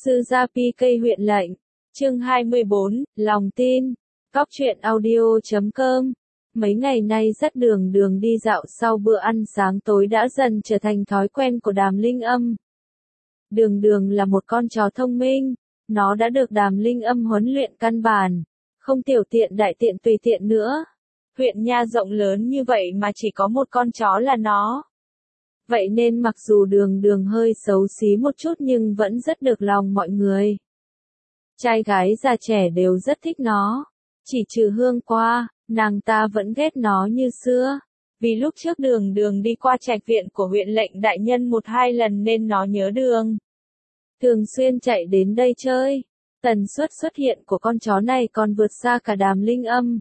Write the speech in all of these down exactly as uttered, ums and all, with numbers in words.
Sư gia pê cây huyện lệnh. Chương hai mươi bốn, lòng tin. Cóc truyện audio chấm com. Mấy ngày nay dắt Đường Đường đi dạo sau bữa ăn sáng tối đã dần trở thành thói quen của Đàm Linh Âm. Đường Đường là một con chó thông minh, nó đã được Đàm Linh Âm huấn luyện căn bản, không tiểu tiện đại tiện tùy tiện nữa. Huyện Nha rộng lớn như vậy mà chỉ có một con chó là nó. Vậy nên mặc dù Đường Đường hơi xấu xí một chút nhưng vẫn rất được lòng mọi người. Trai gái già trẻ đều rất thích nó. Chỉ trừ Hương Qua, nàng ta vẫn ghét nó như xưa. Vì lúc trước Đường Đường đi qua trạch viện của huyện lệnh đại nhân một hai lần nên nó nhớ đường. Thường xuyên chạy đến đây chơi. Tần suất xuất hiện của con chó này còn vượt xa cả Đàm Linh Âm.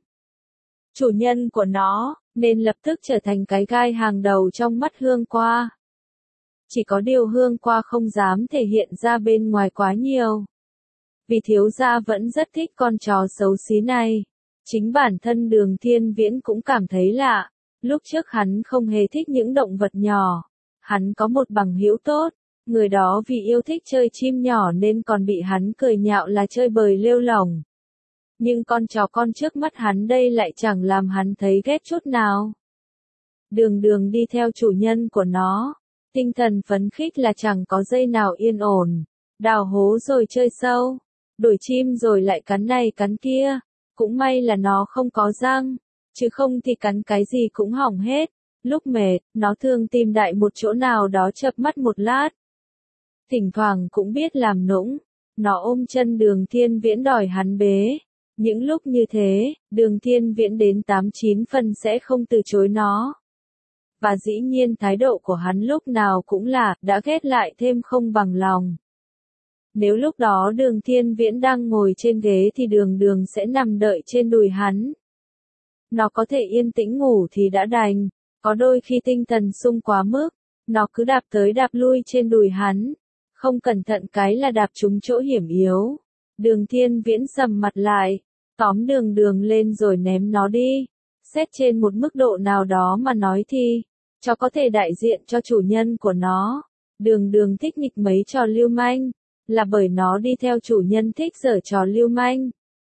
Chủ nhân của nó, nên lập tức trở thành cái gai hàng đầu trong mắt Hương Qua. Chỉ có điều Hương Qua không dám thể hiện ra bên ngoài quá nhiều. Vì thiếu gia vẫn rất thích con chó xấu xí này. Chính bản thân Đường Thiên Viễn cũng cảm thấy lạ. Lúc trước hắn không hề thích những động vật nhỏ. Hắn có một bằng hữu tốt. Người đó vì yêu thích chơi chim nhỏ nên còn bị hắn cười nhạo là chơi bời lêu lỏng. Nhưng con chó con trước mắt hắn đây lại chẳng làm hắn thấy ghét chút nào. Đường Đường đi theo chủ nhân của nó. Tinh thần phấn khích là chẳng có giây nào yên ổn. Đào hố rồi chơi sâu. Đuổi chim rồi lại cắn này cắn kia. Cũng may là nó không có răng. Chứ không thì cắn cái gì cũng hỏng hết. Lúc mệt, nó thường tìm đại một chỗ nào đó chợp mắt một lát. Thỉnh thoảng cũng biết làm nũng. Nó ôm chân Đường Thiên Viễn đòi hắn bế. Những lúc như thế, Đường Thiên Viễn đến tám chín phần sẽ không từ chối nó. Và dĩ nhiên thái độ của hắn lúc nào cũng là, đã ghét lại thêm không bằng lòng. Nếu lúc đó Đường Thiên Viễn đang ngồi trên ghế thì Đường Đường sẽ nằm đợi trên đùi hắn. Nó có thể yên tĩnh ngủ thì đã đành, có đôi khi tinh thần sung quá mức, nó cứ đạp tới đạp lui trên đùi hắn. Không cẩn thận cái là đạp trúng chỗ hiểm yếu. Đường Thiên Viễn sầm mặt lại, tóm Đường Đường lên rồi ném nó đi. Xét trên một mức độ nào đó mà nói thì, chó có thể đại diện cho chủ nhân của nó. Đường Đường thích nghịch mấy trò lưu manh, là bởi nó đi theo chủ nhân thích giở trò lưu manh.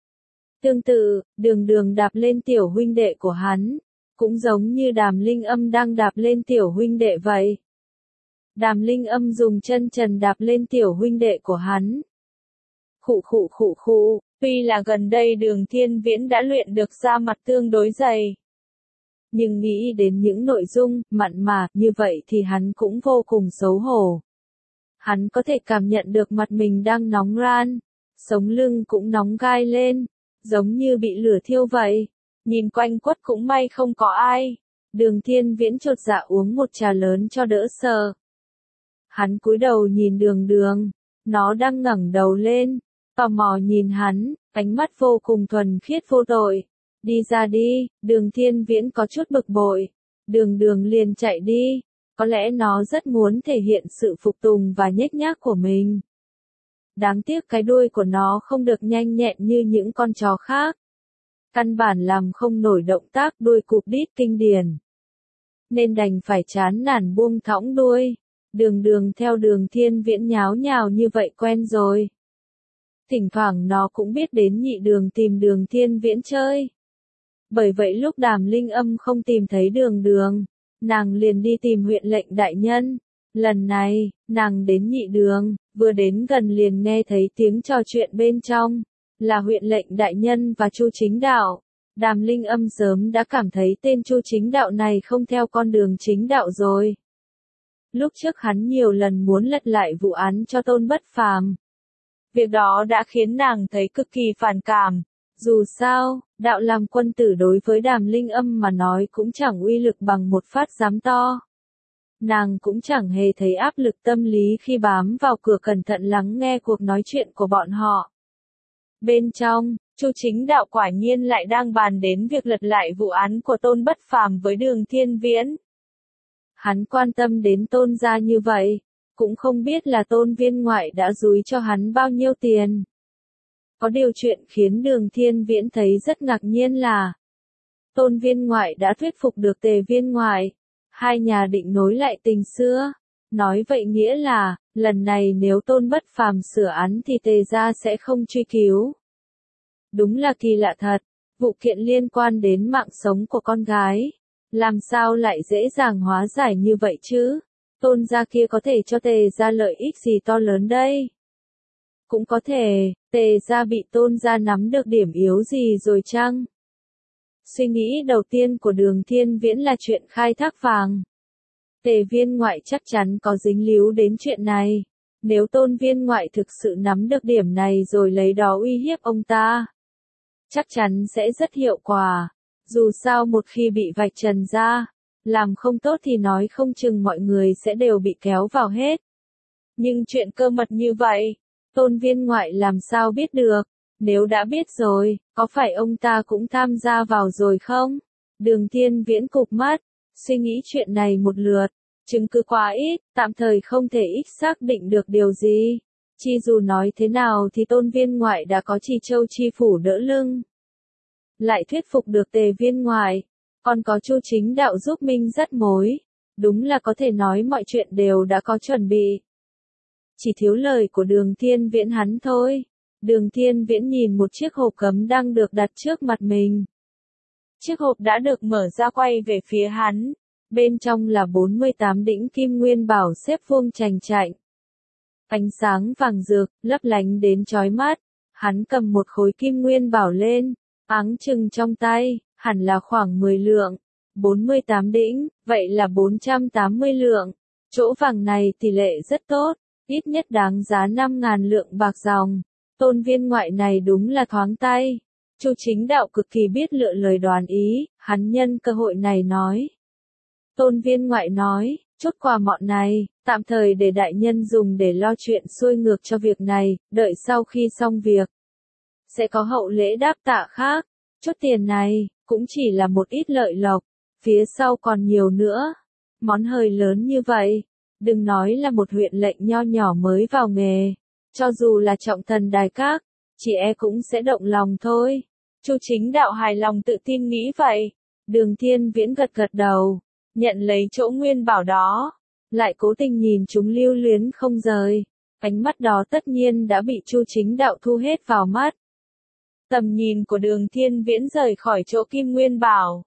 Tương tự, Đường Đường đạp lên tiểu huynh đệ của hắn, cũng giống như Đàm Linh Âm đang đạp lên tiểu huynh đệ vậy. Đàm Linh Âm dùng chân trần đạp lên tiểu huynh đệ của hắn. Khụ khụ khụ khụ, tuy là gần đây Đường Thiên Viễn đã luyện được da mặt tương đối dày. Nhưng nghĩ đến những nội dung, mặn mà, như vậy thì hắn cũng vô cùng xấu hổ. Hắn có thể cảm nhận được mặt mình đang nóng ran, sống lưng cũng nóng gai lên, giống như bị lửa thiêu vậy. Nhìn quanh quất cũng may không có ai. Đường Thiên Viễn chột dạ uống một trà lớn cho đỡ sợ. Hắn cúi đầu nhìn Đường Đường, nó đang ngẩng đầu lên, tò mò nhìn hắn, ánh mắt vô cùng thuần khiết vô tội. Đi ra đi, Đường Thiên Viễn có chút bực bội. Đường Đường liền chạy đi, có lẽ nó rất muốn thể hiện sự phục tùng và nhếch nhác của mình. Đáng tiếc cái đuôi của nó không được nhanh nhẹn như những con chó khác. Căn bản làm không nổi động tác đuôi cụp đít kinh điển. Nên đành phải chán nản buông thõng đuôi. Đường Đường theo Đường Thiên Viễn nháo nhào như vậy quen rồi. Thỉnh thoảng nó cũng biết đến nhị đường tìm Đường Thiên Viễn chơi. Bởi vậy lúc Đàm Linh Âm không tìm thấy Đường Đường, nàng liền đi tìm huyện lệnh đại nhân. Lần này, nàng đến nhị đường, vừa đến gần liền nghe thấy tiếng trò chuyện bên trong. Là huyện lệnh đại nhân và Chu Chính Đạo. Đàm Linh Âm sớm đã cảm thấy tên Chu Chính Đạo này không theo con đường chính đạo rồi. Lúc trước hắn nhiều lần muốn lật lại vụ án cho Tôn Bất Phàm. Việc đó đã khiến nàng thấy cực kỳ phản cảm. Dù sao, đạo làm quân tử đối với Đàm Linh Âm mà nói cũng chẳng uy lực bằng một phát giám to. Nàng cũng chẳng hề thấy áp lực tâm lý khi bám vào cửa cẩn thận lắng nghe cuộc nói chuyện của bọn họ. Bên trong, Chu Chính Đạo quả nhiên lại đang bàn đến việc lật lại vụ án của Tôn Bất Phàm với Đường Thiên Viễn. Hắn quan tâm đến Tôn gia như vậy, cũng không biết là Tôn viên ngoại đã dúi cho hắn bao nhiêu tiền. Có điều chuyện khiến Đường Thiên Viễn thấy rất ngạc nhiên là Tôn viên ngoại đã thuyết phục được Tề viên ngoại. Hai nhà định nối lại tình xưa. Nói vậy nghĩa là, Lần này nếu Tôn Bất Phàm sửa án thì Tề gia sẽ không truy cứu. Đúng là kỳ lạ thật, vụ kiện liên quan đến mạng sống của con gái. Làm sao lại dễ dàng hóa giải như vậy chứ? Tôn gia kia có thể cho Tề gia lợi ích gì to lớn đây? Cũng có thể, Tề gia bị Tôn gia nắm được điểm yếu gì rồi chăng? Suy nghĩ đầu tiên của Đường Thiên Viễn là chuyện khai thác vàng. Tề viên ngoại chắc chắn có dính líu đến chuyện này. Nếu Tôn viên ngoại thực sự nắm được điểm này rồi lấy đó uy hiếp ông ta, chắc chắn sẽ rất hiệu quả. Dù sao một khi bị vạch trần ra, làm không tốt thì nói không chừng mọi người sẽ đều bị kéo vào hết. Nhưng chuyện cơ mật như vậy, Tôn viên ngoại làm sao biết được? Nếu đã biết rồi, có phải ông ta cũng tham gia vào rồi không? Đường Thiên Viễn cụp mắt, suy nghĩ chuyện này một lượt. Chứng cứ quá ít, tạm thời không thể ích xác định được điều gì. Chi dù nói thế nào thì Tôn viên ngoại đã có Trì Châu chi phủ đỡ lưng. Lại thuyết phục được Tề viên ngoại, còn có Chu Chính Đạo giúp minh dắt mối. Đúng là có thể nói mọi chuyện đều đã có chuẩn bị. Chỉ thiếu lời của Đường Thiên Viễn hắn thôi. Đường Thiên Viễn nhìn một chiếc hộp cấm đang được đặt trước mặt mình. Chiếc hộp đã được mở ra quay về phía hắn. Bên trong là bốn mươi tám đĩnh kim nguyên bảo xếp vuông chành chạnh. Ánh sáng vàng rực, lấp lánh đến chói mắt. Hắn cầm một khối kim nguyên bảo lên, áng chừng trong tay, hẳn là khoảng mười lượng. bốn mươi tám đĩnh, vậy là bốn trăm tám mươi lượng. Chỗ vàng này tỷ lệ rất tốt, ít nhất đáng giá năm ngàn lượng bạc dòng. Tôn viên ngoại này đúng là thoáng tay. Chu Chính Đạo cực kỳ biết lựa lời đoán ý, hắn nhân cơ hội này nói. Tôn viên ngoại nói, chút quà mọn này, tạm thời để đại nhân dùng để lo chuyện xuôi ngược cho việc này, đợi sau khi xong việc. Sẽ có hậu lễ đáp tạ khác, chút tiền này, cũng chỉ là một ít lợi lộc, phía sau còn nhiều nữa. Món hời lớn như vậy, đừng nói là một huyện lệnh nho nhỏ mới vào nghề, cho dù là trọng thần đài các, chị e cũng sẽ động lòng thôi. Chu Chính Đạo hài lòng tự tin nghĩ vậy. Đường Thiên Viễn gật gật đầu, nhận lấy chỗ nguyên bảo đó, lại cố tình nhìn chúng lưu luyến không rời. Ánh mắt đó tất nhiên đã bị Chu Chính Đạo thu hết vào mắt. Tầm nhìn của Đường Thiên Viễn rời khỏi chỗ kim nguyên bảo.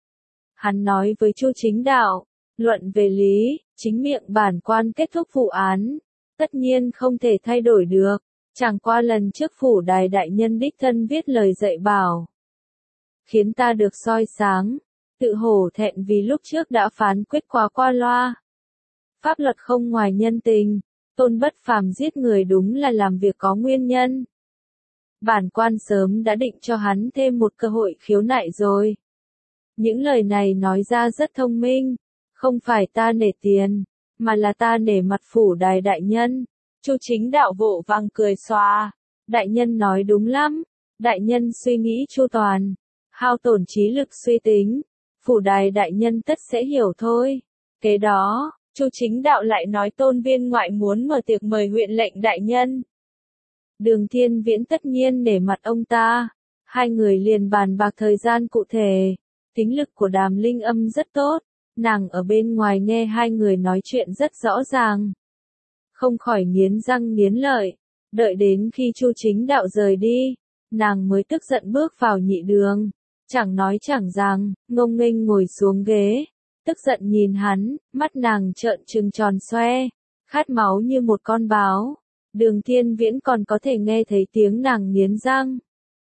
Hắn nói với Chu Chính Đạo, luận về lý, chính miệng bản quan kết thúc vụ án, tất nhiên không thể thay đổi được. Chẳng qua lần trước phủ đài đại nhân đích thân viết lời dạy bảo, khiến ta được soi sáng, tự hổ thẹn vì lúc trước đã phán quyết quá qua loa. Pháp luật không ngoài nhân tình, Tôn Bất Phàm giết người đúng là làm việc có nguyên nhân. Bản quan sớm đã định cho hắn thêm một cơ hội khiếu nại rồi. Những lời này nói ra rất thông minh, không phải ta nể tiền, mà là ta nể mặt phủ đài đại nhân. Chu Chính Đạo vỗ vàng cười xòa, đại nhân nói đúng lắm, đại nhân suy nghĩ chu toàn, hao tổn trí lực suy tính, phủ đài đại nhân tất sẽ hiểu thôi. Kế đó, Chu Chính Đạo lại nói Tôn viên ngoại muốn mở tiệc mời huyện lệnh đại nhân. Đường Thiên Viễn tất nhiên nể mặt ông ta, hai người liền bàn bạc thời gian cụ thể. Tính lực của Đàm Linh Âm rất tốt, nàng ở bên ngoài nghe hai người nói chuyện rất rõ ràng. Không khỏi nghiến răng nghiến lợi, đợi đến khi Chu Chính Đạo rời đi, nàng mới tức giận bước vào nhị đường, chẳng nói chẳng rằng, ngông nghênh ngồi xuống ghế, tức giận nhìn hắn, mắt nàng trợn trừng tròn xoe, khát máu như một con báo. Đường Thiên Viễn còn có thể nghe thấy tiếng nàng nghiến răng.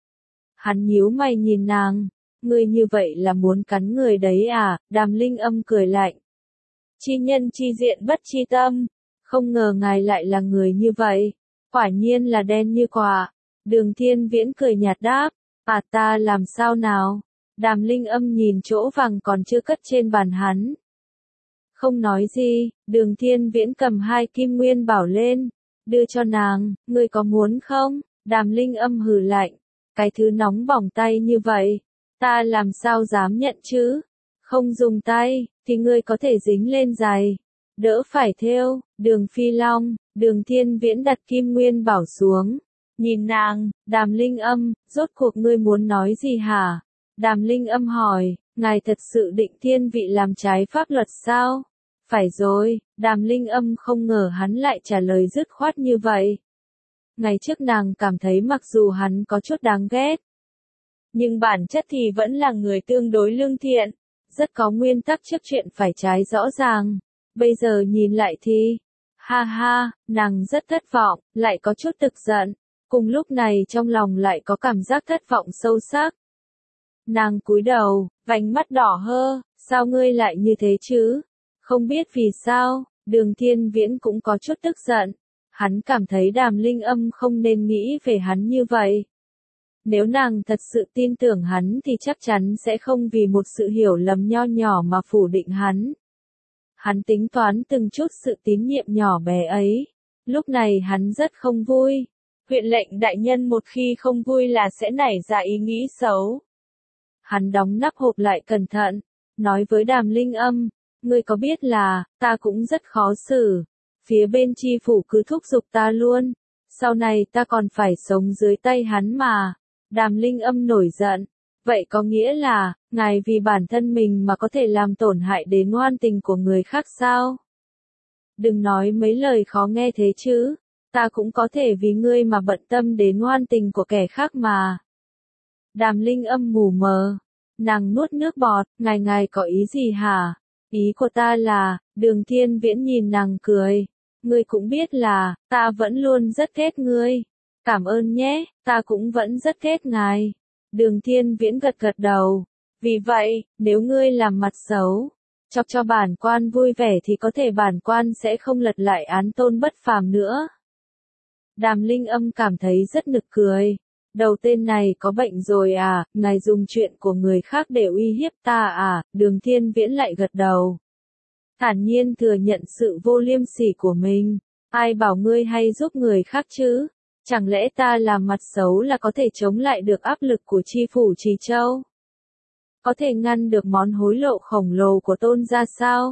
Hắn nhíu mày nhìn nàng, ngươi như vậy là muốn cắn người đấy à? Đàm Linh Âm cười lạnh. Chi nhân chi diện bất chi tâm. Không ngờ ngài lại là người như vậy, quả nhiên là đen như quả. Đường Thiên Viễn cười nhạt đáp, à ta làm sao nào? Đàm Linh Âm nhìn chỗ vàng còn chưa cất trên bàn hắn. Không nói gì, Đường Thiên Viễn cầm hai kim nguyên bảo lên, đưa cho nàng, ngươi có muốn không? Đàm Linh Âm hừ lạnh, cái thứ nóng bỏng tay như vậy, ta làm sao dám nhận chứ? Không dùng tay, thì ngươi có thể dính lên giày, đỡ phải thêu. Đường Phi Long, Đường Thiên Viễn đặt kim nguyên bảo xuống, nhìn nàng, Đàm Linh Âm, rốt cuộc ngươi muốn nói gì hả? Đàm Linh Âm hỏi, ngài thật sự định thiên vị làm trái pháp luật sao? Phải rồi, Đàm Linh Âm không ngờ hắn lại trả lời dứt khoát như vậy. Ngày trước nàng cảm thấy mặc dù hắn có chút đáng ghét, nhưng bản chất thì vẫn là người tương đối lương thiện, rất có nguyên tắc trước chuyện phải trái rõ ràng. Bây giờ nhìn lại thì, ha ha, nàng rất thất vọng, lại có chút tức giận, cùng lúc này trong lòng lại có cảm giác thất vọng sâu sắc. Nàng cúi đầu, vành mắt đỏ hơ, sao ngươi lại như thế chứ? Không biết vì sao, Đường Thiên Viễn cũng có chút tức giận. Hắn cảm thấy Đàm Linh Âm không nên nghĩ về hắn như vậy. Nếu nàng thật sự tin tưởng hắn thì chắc chắn sẽ không vì một sự hiểu lầm nho nhỏ mà phủ định hắn. Hắn tính toán từng chút sự tín nhiệm nhỏ bé ấy. Lúc này hắn rất không vui. Huyện lệnh đại nhân một khi không vui là sẽ nảy ra ý nghĩ xấu. Hắn đóng nắp hộp lại cẩn thận, nói với Đàm Linh Âm, ngươi có biết là, ta cũng rất khó xử. Phía bên chi phủ cứ thúc giục ta luôn. Sau này ta còn phải sống dưới tay hắn mà. Đàm Linh Âm nổi giận. Vậy có nghĩa là, ngài vì bản thân mình mà có thể làm tổn hại đến ngoan tình của người khác sao? Đừng nói mấy lời khó nghe thế chứ. Ta cũng có thể vì ngươi mà bận tâm đến ngoan tình của kẻ khác mà. Đàm Linh Âm mù mờ. Nàng nuốt nước bọt, ngài ngài có ý gì hả? Ý của ta là, Đường Thiên Viễn nhìn nàng cười. Ngươi cũng biết là, ta vẫn luôn rất ghét ngươi. Cảm ơn nhé, ta cũng vẫn rất ghét ngài. Đường Thiên Viễn gật gật đầu. Vì vậy, nếu ngươi làm mặt xấu, chọc cho bản quan vui vẻ thì có thể bản quan sẽ không lật lại án Tôn Bất Phàm nữa. Đàm Linh Âm cảm thấy rất nực cười. Đầu tên này có bệnh rồi à, ngài dùng chuyện của người khác để uy hiếp ta à, Đường Thiên Viễn lại gật đầu. Thản nhiên thừa nhận sự vô liêm sỉ của mình. Ai bảo ngươi hay giúp người khác chứ? Chẳng lẽ ta làm mặt xấu là có thể chống lại được áp lực của chi phủ Trì Châu? Có thể ngăn được món hối lộ khổng lồ của Tôn gia sao?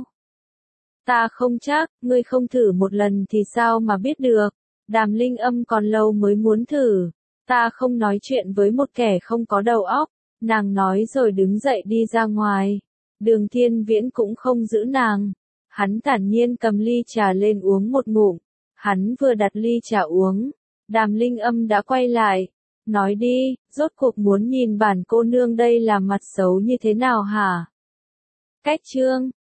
Ta không chắc, ngươi không thử một lần thì sao mà biết được. Đàm Linh Âm còn lâu mới muốn thử. Ta không nói chuyện với một kẻ không có đầu óc. Nàng nói rồi đứng dậy đi ra ngoài. Đường Thiên Viễn cũng không giữ nàng. Hắn thản nhiên cầm ly trà lên uống một ngụm. Hắn vừa đặt ly trà uống. Đàm Linh Âm đã quay lại. Nói đi, rốt cuộc muốn nhìn bản cô nương đây làm mặt xấu như thế nào hả? Cách chương